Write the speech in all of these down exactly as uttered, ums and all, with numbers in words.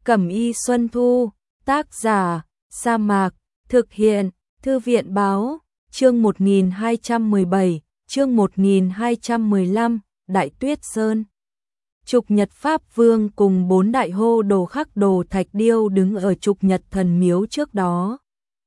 Cẩm y Xuân Thu, tác giả, Sa Mạc, thực hiện, Thư viện báo, chương một nghìn hai trăm mười bảy, chương một nghìn hai trăm mười lăm, Đại Tuyết Sơn. Trục Nhật Pháp Vương cùng bốn đại hô đồ khắc đồ thạch điêu đứng ở Trục Nhật Thần Miếu trước đó.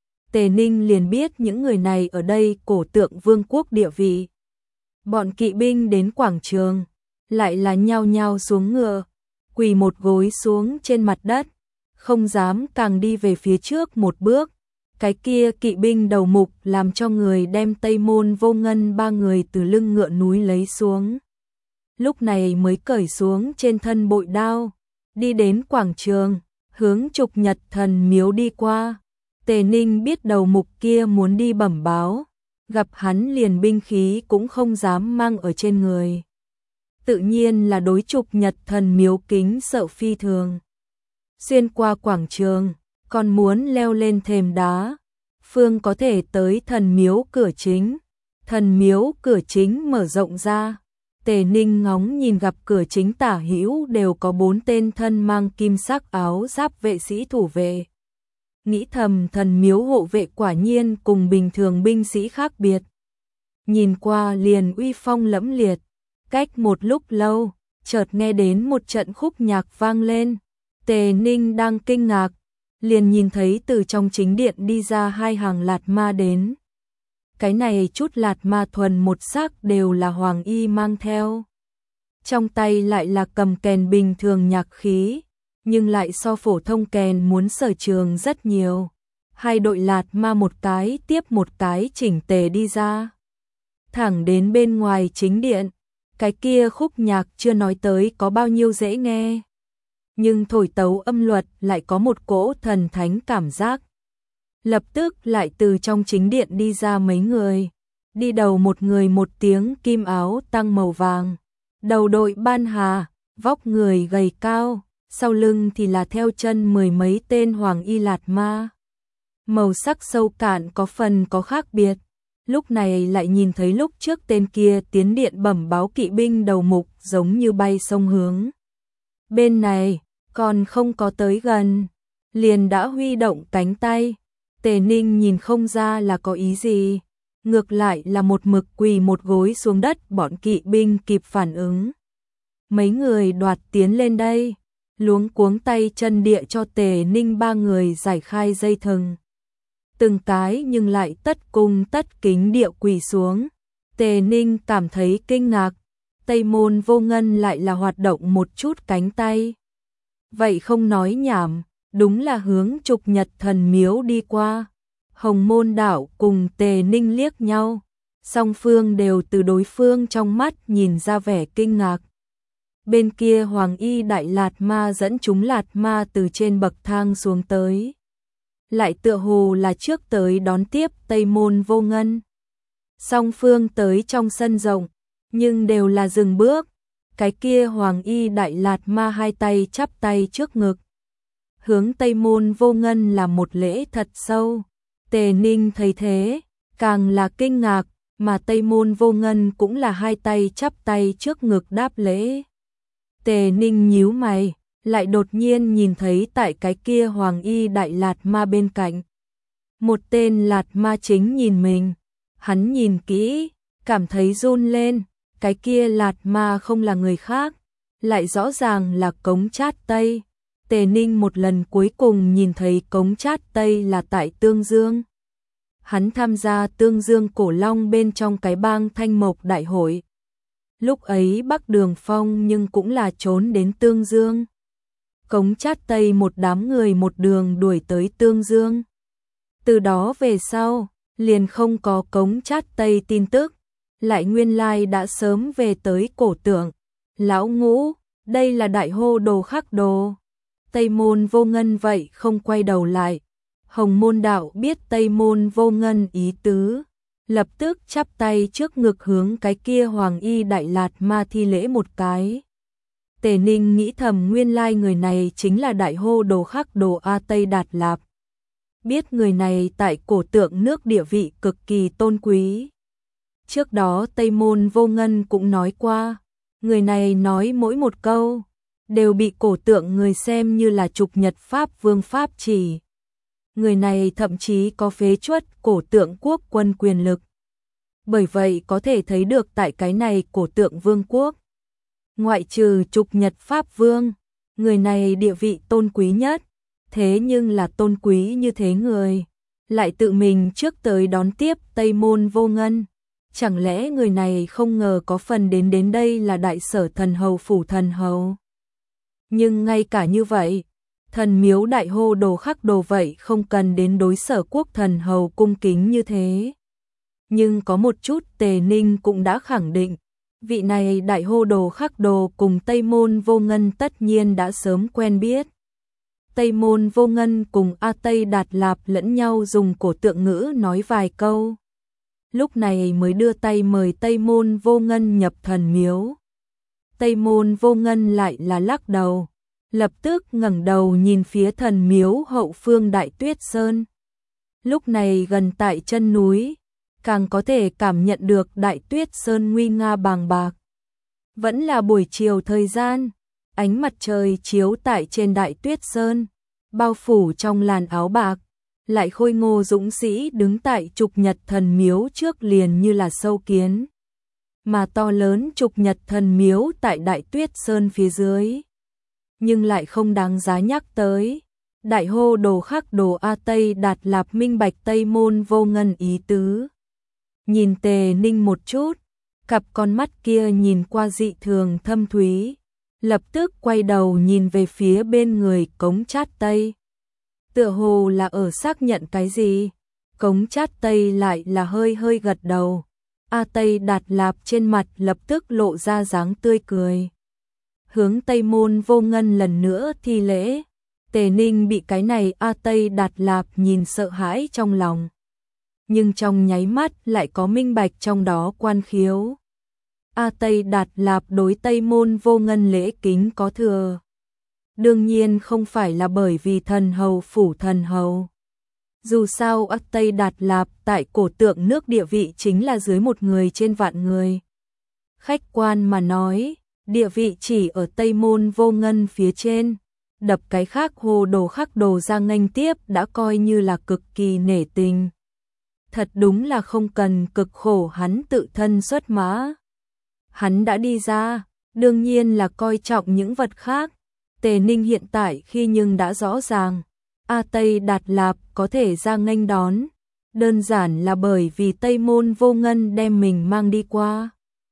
Tề Ninh liền biết những người này ở đây cổ tượng vương quốc địa vị. Bọn kỵ binh đến quảng trường, lại là nhao nhao xuống ngựa, quỳ một gối xuống trên mặt đất, không dám càng đi về phía trước một bước. Cái kia kỵ binh đầu mục làm cho người đem Tây Môn Vô Ngân ba người từ lưng ngựa núi lấy xuống. Lúc này mới cởi xuống trên thân bội đao, đi đến quảng trường, hướng Trục Nhật Thần Miếu đi qua. Tề Ninh biết đầu mục kia muốn đi bẩm báo, gặp hắn liền binh khí cũng không dám mang ở trên người. Tự nhiên là đối Trục Nhật Thần Miếu kính sợ phi thường. Xuyên qua quảng trường, còn muốn leo lên thềm đá, phương có thể tới thần miếu cửa chính. Thần miếu cửa chính mở rộng ra, Tề Ninh ngóng nhìn gặp cửa chính tả hữu đều có bốn tên thân mang kim sắc áo giáp vệ sĩ thủ vệ. Nghĩ thầm thần miếu hộ vệ quả nhiên cùng bình thường binh sĩ khác biệt. Nhìn qua liền uy phong lẫm liệt. Cách một lúc lâu, chợt nghe đến một trận khúc nhạc vang lên. Tề Ninh đang kinh ngạc, liền nhìn thấy từ trong chính điện đi ra hai hàng lạt ma đến. Cái này chút lạt ma thuần một sắc đều là hoàng y mang theo. Trong tay lại là cầm kèn bình thường nhạc khí, nhưng lại so phổ thông kèn muốn sở trường rất nhiều. Hai đội lạt ma một cái tiếp một cái chỉnh tề đi ra. Thẳng đến bên ngoài chính điện, cái kia khúc nhạc chưa nói tới có bao nhiêu dễ nghe. Nhưng thổi tấu âm luật lại có một cỗ thần thánh cảm giác. Lập tức lại từ trong chính điện đi ra mấy người. Đi đầu một người một tiếng kim áo tăng màu vàng. Đầu đội ban hà, vóc người gầy cao. Sau lưng thì là theo chân mười mấy tên hoàng y lạt ma. Màu sắc sâu cạn có phần có khác biệt. Lúc này lại nhìn thấy lúc trước tên kia tiến điện bẩm báo kỵ binh đầu mục giống như bay sông hướng. Bên này, còn không có tới gần, liền đã huy động cánh tay. Tề Ninh nhìn không ra là có ý gì, ngược lại là một mực quỳ một gối xuống đất. Bọn kỵ binh kịp phản ứng. Mấy người đoạt tiến lên đây, luống cuống tay chân địa cho Tề Ninh ba người giải khai dây thừng. Từng cái nhưng lại tất cung tất kính địa quỳ xuống. Tề Ninh cảm thấy kinh ngạc, Tây Môn Vô Ngân lại là hoạt động một chút cánh tay. Vậy không nói nhảm, đúng là hướng Trục Nhật Thần Miếu đi qua. Hồng Môn Đạo cùng Tề Ninh liếc nhau, song phương đều từ đối phương trong mắt nhìn ra vẻ kinh ngạc. Bên kia hoàng y đại lạt ma dẫn chúng lạt ma từ trên bậc thang xuống tới. Lại tựa hồ là trước tới đón tiếp Tây Môn Vô Ngân. Song phương tới trong sân rộng, nhưng đều là dừng bước. Cái kia hoàng y đại lạt ma hai tay chắp tay trước ngực, hướng Tây Môn Vô Ngân là một lễ thật sâu. Tề Ninh thấy thế, càng là kinh ngạc, mà Tây Môn Vô Ngân cũng là hai tay chắp tay trước ngực đáp lễ. Tề Ninh nhíu mày, lại đột nhiên nhìn thấy tại cái kia hoàng y đại lạt ma bên cạnh. Một tên lạt ma chính nhìn mình, hắn nhìn kỹ, cảm thấy run lên. Cái kia lạt ma không là người khác, lại rõ ràng là Cống Chát Tây. Tề Ninh một lần cuối cùng nhìn thấy Cống Chát Tây là tại Tương Dương. Hắn tham gia Tương Dương Cổ Long bên trong cái bang Thanh Mộc Đại hội. Lúc ấy Bắc Đường Phong nhưng cũng là trốn đến Tương Dương. Cống Chát Tây một đám người một đường đuổi tới Tương Dương. Từ đó về sau, liền không có Cống Chát Tây tin tức. Lại nguyên lai đã sớm về tới cổ tượng. Lão Ngũ, đây là đại hô đồ khắc đồ. Tây Môn Vô Ngân vậy không quay đầu lại. Hồng Môn Đạo biết Tây Môn Vô Ngân ý tứ, lập tức chắp tay trước ngực hướng cái kia hoàng y đại lạt ma thi lễ một cái. Tề Ninh nghĩ thầm nguyên lai người này chính là đại hô đồ khắc đồ A Tây Đạt Lạp. Biết người này tại cổ tượng nước địa vị cực kỳ tôn quý. Trước đó Tây Môn Vô Ngân cũng nói qua, người này nói mỗi một câu, đều bị cổ tượng người xem như là trục nhật Pháp vương pháp chỉ. Người này thậm chí có phế truất cổ tượng quốc quân quyền lực. Bởi vậy có thể thấy được tại cái này cổ tượng vương quốc, ngoại trừ trục nhật Pháp vương, người này địa vị tôn quý nhất, thế nhưng là tôn quý như thế người, lại tự mình trước tới đón tiếp Tây Môn Vô Ngân. Chẳng lẽ người này không ngờ có phần đến đến đây là đại sở thần hầu phủ thần hầu? Nhưng ngay cả như vậy, thần miếu đại hô đồ khắc đồ vậy không cần đến đối sở quốc thần hầu cung kính như thế. Nhưng có một chút Tề Ninh cũng đã khẳng định, vị này đại hô đồ khắc đồ cùng Tây Môn Vô Ngân tất nhiên đã sớm quen biết. Tây Môn Vô Ngân cùng A Tây Đạt Lạp lẫn nhau dùng cổ tượng ngữ nói vài câu. Lúc này mới đưa tay mời Tây Môn Vô Ngân nhập thần miếu. Tây Môn Vô Ngân lại là lắc đầu, lập tức ngẩng đầu nhìn phía thần miếu hậu phương Đại Tuyết Sơn. Lúc này gần tại chân núi, càng có thể cảm nhận được Đại Tuyết Sơn nguy nga bàng bạc. Vẫn là buổi chiều thời gian, ánh mặt trời chiếu tại trên Đại Tuyết Sơn, bao phủ trong làn áo bạc, lại khôi ngô dũng sĩ đứng tại trục nhật thần miếu trước liền như là sâu kiến. Mà to lớn trục nhật thần miếu tại Đại Tuyết Sơn phía dưới, nhưng lại không đáng giá nhắc tới. Đại hô đồ khắc đồ A Tây Đạt Lạp minh bạch Tây Môn Vô Ngân ý tứ. Nhìn Tề Ninh một chút, cặp con mắt kia nhìn qua dị thường thâm thúy, lập tức quay đầu nhìn về phía bên người Cống Chát Tây. Tựa hồ là ở xác nhận cái gì, Cống Chát Tây lại là hơi hơi gật đầu. A Tây Đạt Lạp trên mặt lập tức lộ ra dáng tươi cười, hướng Tây Môn Vô Ngân lần nữa thi lễ. Tề Ninh bị cái này A Tây Đạt Lạp nhìn sợ hãi trong lòng, nhưng trong nháy mắt lại có minh bạch trong đó quan khiếu. A Tây Đạt Lạp đối Tây Môn Vô Ngân lễ kính có thừa, đương nhiên không phải là bởi vì thần hầu phủ thần hầu. Dù sao A Tây Đạt Lạp tại cổ tượng nước địa vị chính là dưới một người trên vạn người. Khách quan mà nói, địa vị chỉ ở Tây Môn Vô Ngân phía trên, đập cái khác hồ đồ khắc đồ ra nghênh tiếp đã coi như là cực kỳ nể tình. Thật đúng là không cần cực khổ hắn tự thân xuất mã. Hắn đã đi ra, đương nhiên là coi trọng những vật khác. Tề Ninh hiện tại khi nhưng đã rõ ràng, A Tây Đạt Lạp có thể ra nghênh đón, đơn giản là bởi vì Tây Môn Vô Ngân đem mình mang đi qua.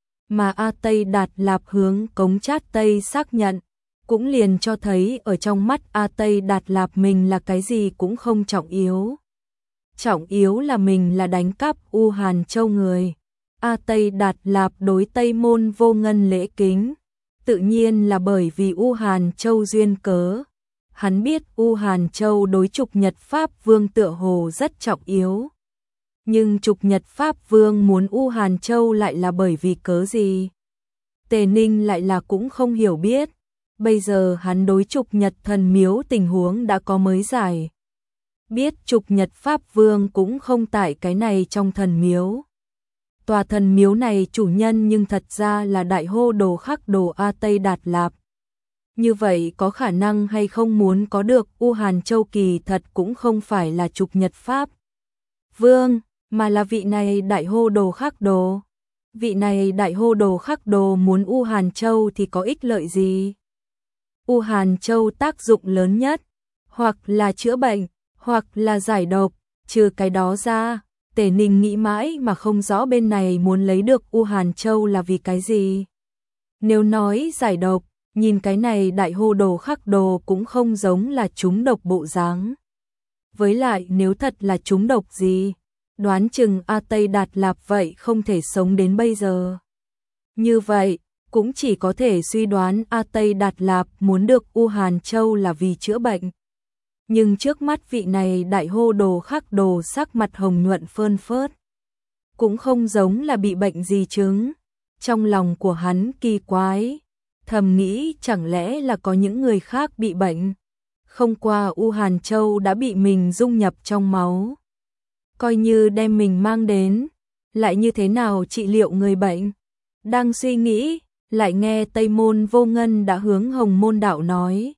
Mà A Tây Đạt Lạp hướng Cống Chát Tây xác nhận, cũng liền cho thấy ở trong mắt A Tây Đạt Lạp mình là cái gì cũng không trọng yếu. Trọng yếu là mình là đánh cắp U Hàn Châu người. A Tây Đạt Lạp đối Tây Môn Vô Ngân lễ kính, tự nhiên là bởi vì U Hàn Châu duyên cớ. Hắn biết U Hàn Châu đối trục nhật Pháp Vương tựa hồ rất trọng yếu. Nhưng trục nhật Pháp Vương muốn U Hàn Châu lại là bởi vì cớ gì? Tề Ninh lại là cũng không hiểu biết. Bây giờ hắn đối trục nhật thần miếu tình huống đã có mới giải. Biết trục nhật Pháp Vương cũng không tại cái này trong thần miếu. Tòa thần miếu này chủ nhân nhưng thật ra là đại hô đồ khắc đồ A Tây Đạt Lạp. Như vậy có khả năng hay không muốn có được U Hàn Châu kỳ thật cũng không phải là trục nhật Pháp Vương, mà là vị này đại hô đồ khắc đồ. Vị này đại hô đồ khắc đồ muốn U Hàn Châu thì có ích lợi gì? U Hàn Châu tác dụng lớn nhất, hoặc là chữa bệnh, hoặc là giải độc, trừ cái đó ra, Tề Ninh nghĩ mãi mà không rõ bên này muốn lấy được U Hàn Châu là vì cái gì. Nếu nói giải độc, nhìn cái này đại hô đồ khắc đồ cũng không giống là trúng độc bộ dáng. Với lại nếu thật là trúng độc gì, đoán chừng A Tây Đạt Lạp vậy không thể sống đến bây giờ. Như vậy, cũng chỉ có thể suy đoán A Tây Đạt Lạp muốn được U Hàn Châu là vì chữa bệnh. Nhưng trước mắt vị này đại hô đồ khắc đồ sắc mặt hồng nhuận phơn phớt, cũng không giống là bị bệnh gì chứng. Trong lòng của hắn kỳ quái, thầm nghĩ chẳng lẽ là có những người khác bị bệnh, không qua U Hàn Châu đã bị mình dung nhập trong máu. Coi như đem mình mang đến, lại như thế nào trị liệu người bệnh. Đang suy nghĩ, lại nghe Tây Môn Vô Ngân đã hướng Hồng Môn Đạo nói.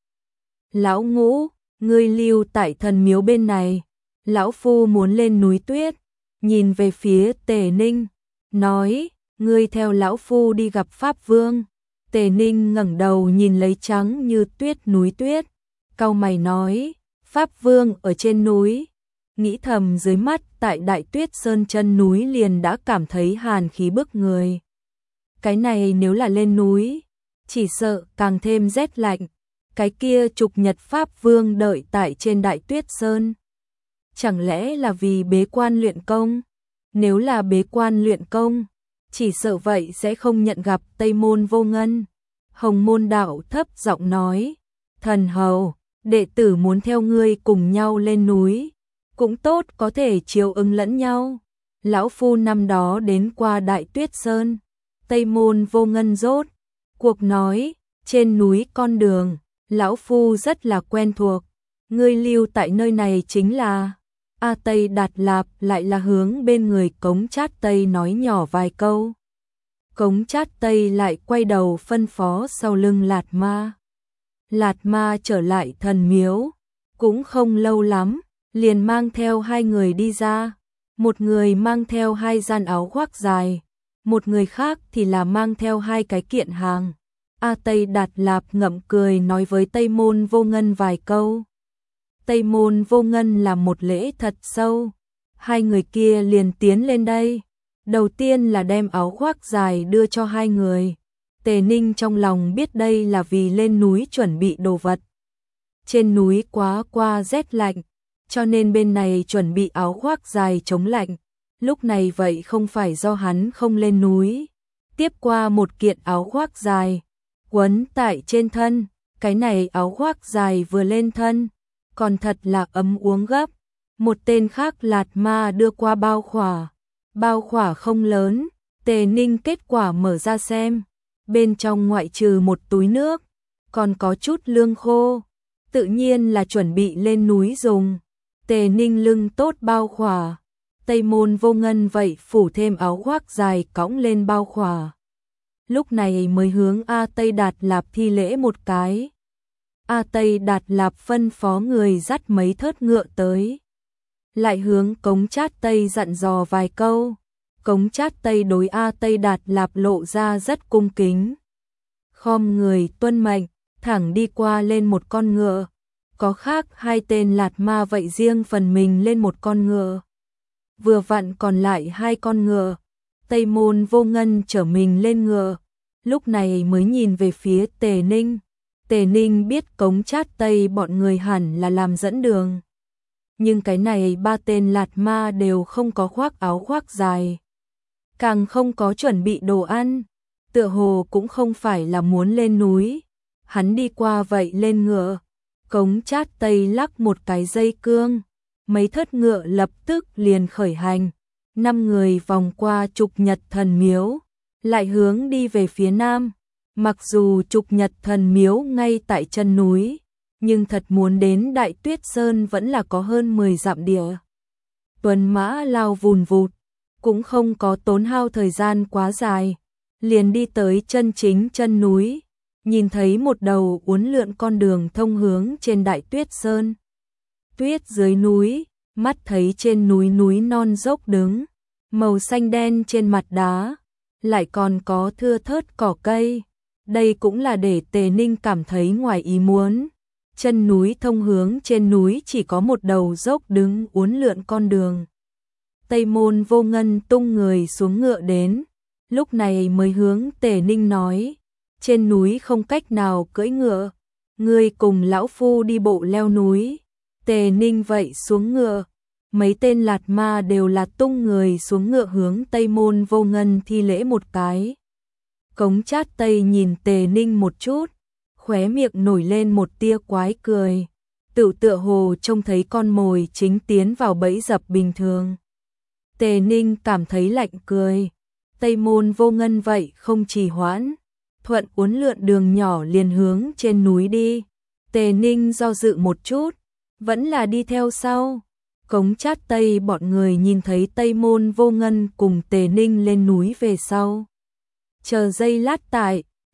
Lão Ngũ, ngươi lưu tại thần miếu bên này, lão phu muốn lên núi tuyết, nhìn về phía Tề Ninh, nói, ngươi theo lão phu đi gặp Pháp Vương. Tề Ninh ngẩng đầu nhìn lấy trắng như tuyết núi tuyết, cau mày nói, Pháp Vương ở trên núi, nghĩ thầm dưới mắt tại Đại Tuyết Sơn chân núi liền đã cảm thấy hàn khí bức người. Cái này nếu là lên núi, chỉ sợ càng thêm rét lạnh, cái kia Trục Nhật Pháp Vương đợi tại trên Đại Tuyết Sơn. Chẳng lẽ là vì bế quan luyện công? Nếu là bế quan luyện công, chỉ sợ vậy sẽ không nhận gặp Tây Môn Vô Ngân. Hồng Môn Đạo thấp giọng nói, thần hầu, đệ tử muốn theo ngươi cùng nhau lên núi, cũng tốt có thể chiếu ứng lẫn nhau. Lão phu năm đó đến qua Đại Tuyết Sơn, Tây Môn Vô Ngân rốt cuộc nói, trên núi con đường, lão phu rất là quen thuộc, ngươi lưu tại nơi này chính là... A Tây Đạt Lạp lại là hướng bên người Cống Chát Tây nói nhỏ vài câu. Cống Chát Tây lại quay đầu phân phó sau lưng Lạt Ma. Lạt Ma trở lại thần miếu, cũng không lâu lắm, liền mang theo hai người đi ra. Một người mang theo hai gian áo khoác dài, một người khác thì là mang theo hai cái kiện hàng. A Tây Đạt Lạp ngậm cười nói với Tây Môn Vô Ngân vài câu. Tây Môn Vô Ngân làm một lễ thật sâu, hai người kia liền tiến lên đây. Đầu tiên là đem áo khoác dài đưa cho hai người. Tề Ninh trong lòng biết đây là vì lên núi chuẩn bị đồ vật. Trên núi quá qua rét lạnh, cho nên bên này chuẩn bị áo khoác dài chống lạnh. Lúc này vậy không phải do hắn không lên núi. Tiếp qua một kiện áo khoác dài, quấn tại trên thân, cái này áo khoác dài vừa lên thân, còn thật là ấm uống gấp. Một tên khác Lạt Ma đưa qua bao khỏa, bao khỏa không lớn, Tề Ninh kết quả mở ra xem, bên trong ngoại trừ một túi nước, còn có chút lương khô, tự nhiên là chuẩn bị lên núi dùng. Tề Ninh lưng tốt bao khỏa, Tây Môn Vô Ngân vậy phủ thêm áo khoác dài cõng lên bao khỏa. Lúc này mới hướng A Tây Đạt Lạp thi lễ một cái. A Tây Đạt Lạp phân phó người dắt mấy thớt ngựa tới. Lại hướng Cống Chát Tây dặn dò vài câu. Cống Chát Tây đối A Tây Đạt Lạp lộ ra rất cung kính. Khom người tuân mệnh, thẳng đi qua lên một con ngựa. Có khác hai tên Lạt Ma vậy riêng phần mình lên một con ngựa. Vừa vặn còn lại hai con ngựa. Tây Môn Vô Ngân chở mình lên ngựa. Lúc này mới nhìn về phía Tề Ninh. Tề Ninh biết Cống Chát Tây bọn người hẳn là làm dẫn đường. Nhưng cái này ba tên Lạt Ma đều không có khoác áo khoác dài. Càng không có chuẩn bị đồ ăn. Tựa hồ cũng không phải là muốn lên núi. Hắn đi qua vậy lên ngựa. Cống Chát Tây lắc một cái dây cương. Mấy thớt ngựa lập tức liền khởi hành. Năm người vòng qua Trục Nhật Thần Miếu. Lại hướng đi về phía nam. Mặc dù Trục Nhật Thần Miếu ngay tại chân núi, nhưng thật muốn đến Đại Tuyết Sơn vẫn là có hơn mười dặm địa. Tuần mã lao vùn vụt, cũng không có tốn hao thời gian quá dài, liền đi tới chân chính chân núi, nhìn thấy một đầu uốn lượn con đường thông hướng trên Đại Tuyết Sơn. Tuyết dưới núi, mắt thấy trên núi núi non dốc đứng, màu xanh đen trên mặt đá, lại còn có thưa thớt cỏ cây. Đây cũng là để Tề Ninh cảm thấy ngoài ý muốn. Chân núi thông hướng trên núi chỉ có một đầu dốc đứng uốn lượn con đường. Tây Môn Vô Ngân tung người xuống ngựa đến, lúc này mới hướng Tề Ninh nói, trên núi không cách nào cưỡi ngựa, ngươi cùng lão phu đi bộ leo núi. Tề Ninh vậy xuống ngựa, mấy tên Lạt Ma đều là tung người xuống ngựa hướng Tây Môn Vô Ngân thi lễ một cái. Cống Chát Tây nhìn Tề Ninh một chút, khóe miệng nổi lên một tia quái cười, tự tựa hồ trông thấy con mồi chính tiến vào bẫy dập bình thường. Tề Ninh cảm thấy lạnh cười, Tây Môn Vô Ngân vậy không trì hoãn, thuận uốn lượn đường nhỏ liền hướng trên núi đi. Tề Ninh do dự một chút, vẫn là đi theo sau. Cống Chát Tây bọn người nhìn thấy Tây Môn Vô Ngân cùng Tề Ninh lên núi về sau. Chờ giây lát tại,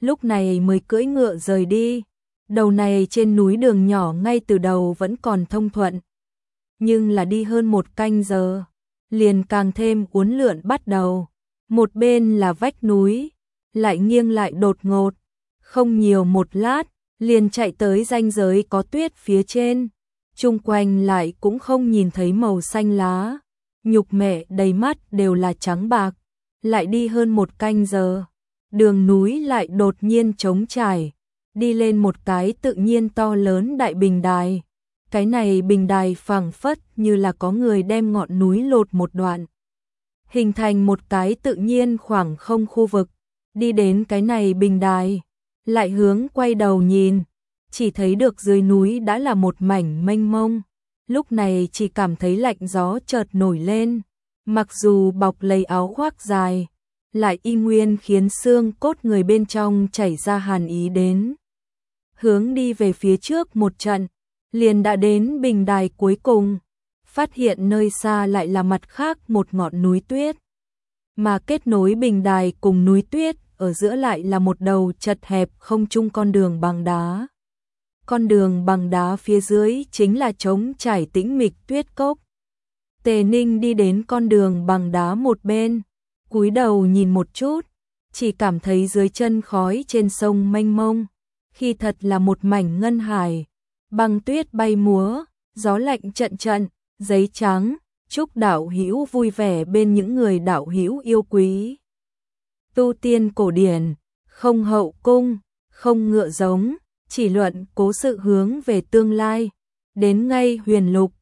lúc này mới cưỡi ngựa rời đi. Đầu này trên núi đường nhỏ ngay từ đầu vẫn còn thông thuận, nhưng là đi hơn một canh giờ, liền càng thêm uốn lượn bắt đầu. Một bên là vách núi, lại nghiêng lại đột ngột, không nhiều một lát, liền chạy tới ranh giới có tuyết phía trên. Chung quanh lại cũng không nhìn thấy màu xanh lá, nhục mẹ đầy mắt đều là trắng bạc. Lại đi hơn một canh giờ, đường núi lại đột nhiên trống trải, đi lên một cái tự nhiên to lớn đại bình đài. Cái này bình đài phẳng phất như là có người đem ngọn núi lột một đoạn, hình thành một cái tự nhiên khoảng không khu vực. Đi đến cái này bình đài, lại hướng quay đầu nhìn, chỉ thấy được dưới núi đã là một mảnh mênh mông. Lúc này chỉ cảm thấy lạnh gió chợt nổi lên, mặc dù bọc lấy áo khoác dài, lại y nguyên khiến xương cốt người bên trong chảy ra hàn ý đến. Hướng đi về phía trước một trận, liền đã đến bình đài cuối cùng, phát hiện nơi xa lại là mặt khác một ngọn núi tuyết. Mà kết nối bình đài cùng núi tuyết, ở giữa lại là một đầu chật hẹp không trung con đường bằng đá. Con đường bằng đá phía dưới chính là trống trải tĩnh mịch tuyết cốc. Tề Ninh đi đến con đường bằng đá một bên, cúi đầu nhìn một chút, chỉ cảm thấy dưới chân khói trên sông mênh mông, khi thật là một mảnh ngân hải, băng tuyết bay múa, gió lạnh trận trận, giấy trắng. Chúc đạo hữu vui vẻ bên những người đạo hữu yêu quý. Tu tiên cổ điển, không hậu cung, không ngựa giống, chỉ luận cố sự hướng về tương lai. Đến ngay huyền lục,